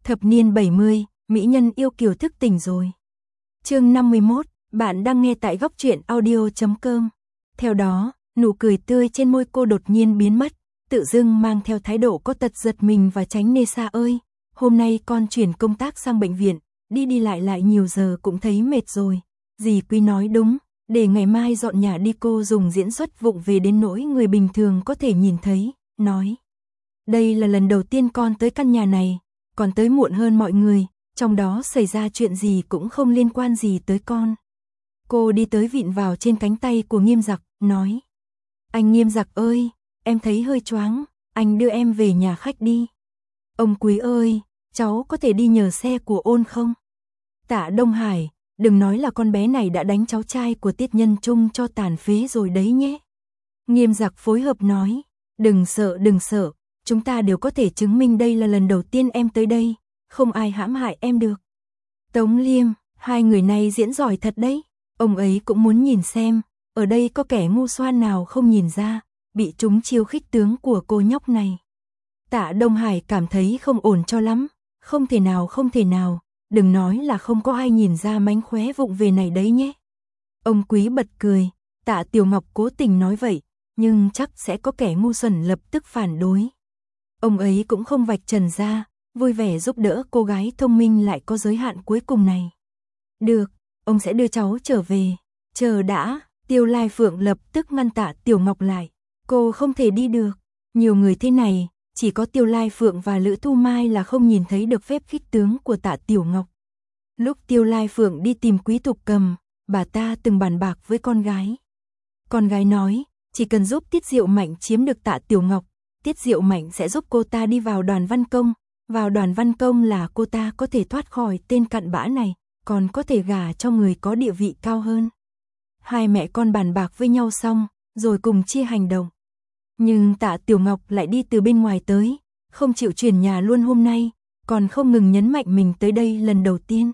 Thập niên 70, mỹ nhân yêu kiều thức tỉnh rồi. Chương 51, bạn đang nghe tại góc truyện audio.com. Theo đó, nụ cười tươi trên môi cô đột nhiên biến mất, tự dưng mang theo thái độ có tật giật mình và tránh nê xa ơi. Hôm nay con chuyển công tác sang bệnh viện, đi đi lại nhiều giờ cũng thấy mệt rồi. Dì Quý nói đúng, để ngày mai dọn nhà đi cô dùng diễn xuất vụng về đến nỗi người bình thường có thể nhìn thấy, nói. Đây là lần đầu tiên con tới căn nhà này, còn tới muộn hơn mọi người, trong đó xảy ra chuyện gì cũng không liên quan gì tới con. Cô đi tới vịn vào trên cánh tay của Nghiêm Giặc, nói. Anh Nghiêm Giặc ơi, em thấy hơi choáng, anh đưa em về nhà khách đi. Ông Quý ơi, cháu có thể đi nhờ xe của Ôn không? Tạ Đông Hải, đừng nói là con bé này đã đánh cháu trai của Tiết Nhân Trung cho tàn phế rồi đấy nhé. Nghiêm Giặc phối hợp nói, đừng sợ, chúng ta đều có thể chứng minh đây là lần đầu tiên em tới đây, không ai hãm hại em được. Tống Liêm, hai người này diễn giỏi thật đấy, ông ấy cũng muốn nhìn xem, ở đây có kẻ ngu xoan nào không nhìn ra, bị chúng chiêu khích tướng của cô nhóc này. Tạ Đông Hải cảm thấy không ổn cho lắm, không thể nào, đừng nói là không có ai nhìn ra mánh khóe vụng về này đấy nhé. Ông Quý bật cười, Tạ Tiểu Ngọc cố tình nói vậy, nhưng chắc sẽ có kẻ ngu xuẩn lập tức phản đối. Ông ấy cũng không vạch trần ra, vui vẻ giúp đỡ cô gái thông minh lại có giới hạn cuối cùng này. Được, ông sẽ đưa cháu trở về. Chờ đã, Tiêu Lai Phượng lập tức ngăn Tạ Tiểu Ngọc lại. Cô không thể đi được, nhiều người thế này, chỉ có Tiêu Lai Phượng và Lữ Thu Mai là không nhìn thấy được phép khích tướng của Tạ Tiểu Ngọc. Lúc Tiêu Lai Phượng đi tìm Quý Thục Cầm, bà ta từng bàn bạc với con gái. Con gái nói, chỉ cần giúp Tiết Diệu Mạnh chiếm được Tạ Tiểu Ngọc, Tiết Diệu Mạnh sẽ giúp cô ta đi vào Đoàn Văn Công. Vào Đoàn Văn Công là cô ta có thể thoát khỏi tên cặn bã này, còn có thể gả cho người có địa vị cao hơn. Hai mẹ con bàn bạc với nhau xong, rồi cùng chia hành động. Nhưng Tạ Tiểu Ngọc lại đi từ bên ngoài tới, không chịu chuyển nhà luôn hôm nay, còn không ngừng nhấn mạnh mình tới đây lần đầu tiên.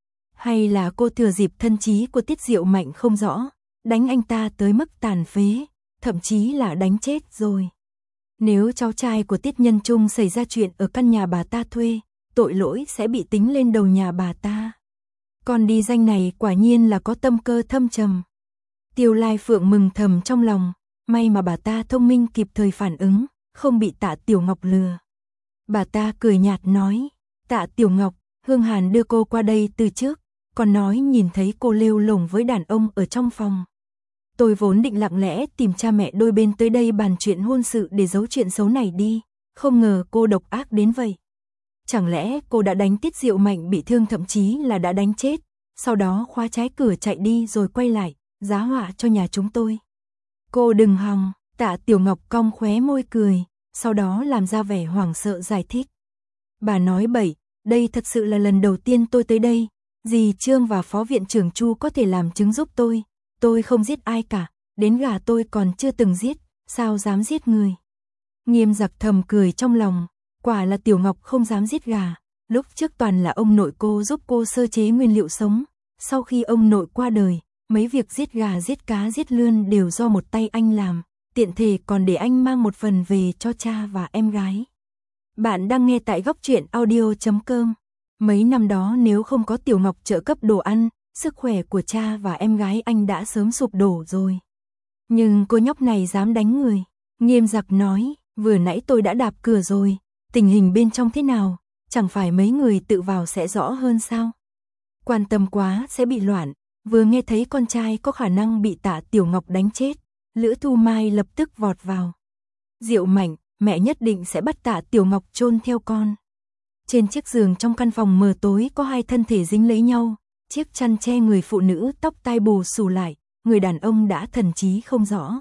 Hay là cô thừa dịp thân trí của Tiết Diệu Mạnh không rõ, đánh anh ta tới mức tàn phế, thậm chí là đánh chết rồi. Nếu cháu trai của Tiết Nhân Trung xảy ra chuyện ở căn nhà bà ta thuê, tội lỗi sẽ bị tính lên đầu nhà bà ta. Con đi danh này quả nhiên là có tâm cơ thâm trầm. Tiêu Lai Phượng mừng thầm trong lòng, may mà bà ta thông minh kịp thời phản ứng, không bị Tạ Tiểu Ngọc lừa. Bà ta cười nhạt nói, Tạ Tiểu Ngọc, Hương Hàn đưa cô qua đây từ trước, còn nói nhìn thấy cô lêu lổng với đàn ông ở trong phòng. Tôi vốn định lặng lẽ tìm cha mẹ đôi bên tới đây bàn chuyện hôn sự để giấu chuyện xấu này đi, không ngờ cô độc ác đến vậy. Chẳng lẽ cô đã đánh Tiết Diệu Mạnh bị thương thậm chí là đã đánh chết, sau đó khóa trái cửa chạy đi rồi quay lại, giá họa cho nhà chúng tôi. Cô đừng hòng, Tạ Tiểu Ngọc cong khóe môi cười, sau đó làm ra vẻ hoảng sợ giải thích. Bà nói bậy, đây thật sự là lần đầu tiên tôi tới đây, dì Trương và Phó Viện trưởng Chu có thể làm chứng giúp tôi không giết ai cả, đến gà tôi còn chưa từng giết, sao dám giết người. Nghiêm Giặc thầm cười trong lòng, quả là Tiểu Ngọc không dám giết gà, lúc trước toàn là ông nội cô giúp cô sơ chế nguyên liệu sống, sau khi ông nội qua đời, mấy việc giết gà giết cá giết lươn đều do một tay anh làm, tiện thể còn để anh mang một phần về cho cha và em gái. Bạn đang nghe tại góc truyện audio.com. Mấy năm đó nếu không có Tiểu Ngọc trợ cấp đồ ăn, sức khỏe của cha và em gái anh đã sớm sụp đổ rồi. Nhưng cô nhóc này dám đánh người. Nghiêm Giặc nói, vừa nãy tôi đã đạp cửa rồi, tình hình bên trong thế nào, chẳng phải mấy người tự vào sẽ rõ hơn sao? Quan tâm quá sẽ bị loạn, vừa nghe thấy con trai có khả năng bị Tạ Tiểu Ngọc đánh chết, Lữ Thu Mai lập tức vọt vào. Diệu Mạnh, mẹ nhất định sẽ bắt Tạ Tiểu Ngọc chôn theo con. Trên chiếc giường trong căn phòng mờ tối có hai thân thể dính lấy nhau, chiếc chăn che người phụ nữ tóc tai bù xù lại, người đàn ông đã thần trí không rõ.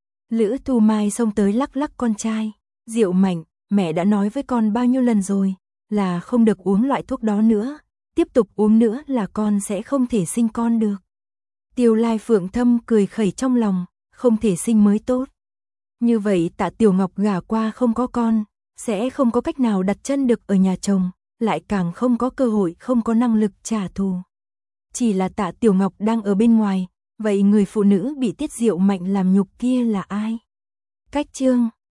Lữ Thu Mai xông tới lắc lắc con trai, Diệu Mạnh, mẹ đã nói với con bao nhiêu lần rồi, là không được uống loại thuốc đó nữa, tiếp tục uống nữa là con sẽ không thể sinh con được. Tiêu Lai Phượng thâm cười khẩy trong lòng, không thể sinh mới tốt. Như vậy Tạ Tiểu Ngọc gả qua không có con, sẽ không có cách nào đặt chân được ở nhà chồng, lại càng không có cơ hội không có năng lực trả thù. Chỉ là Tạ Tiểu Ngọc đang ở bên ngoài, vậy người phụ nữ bị Tiết Diệu Mạnh làm nhục kia là ai? Cách chương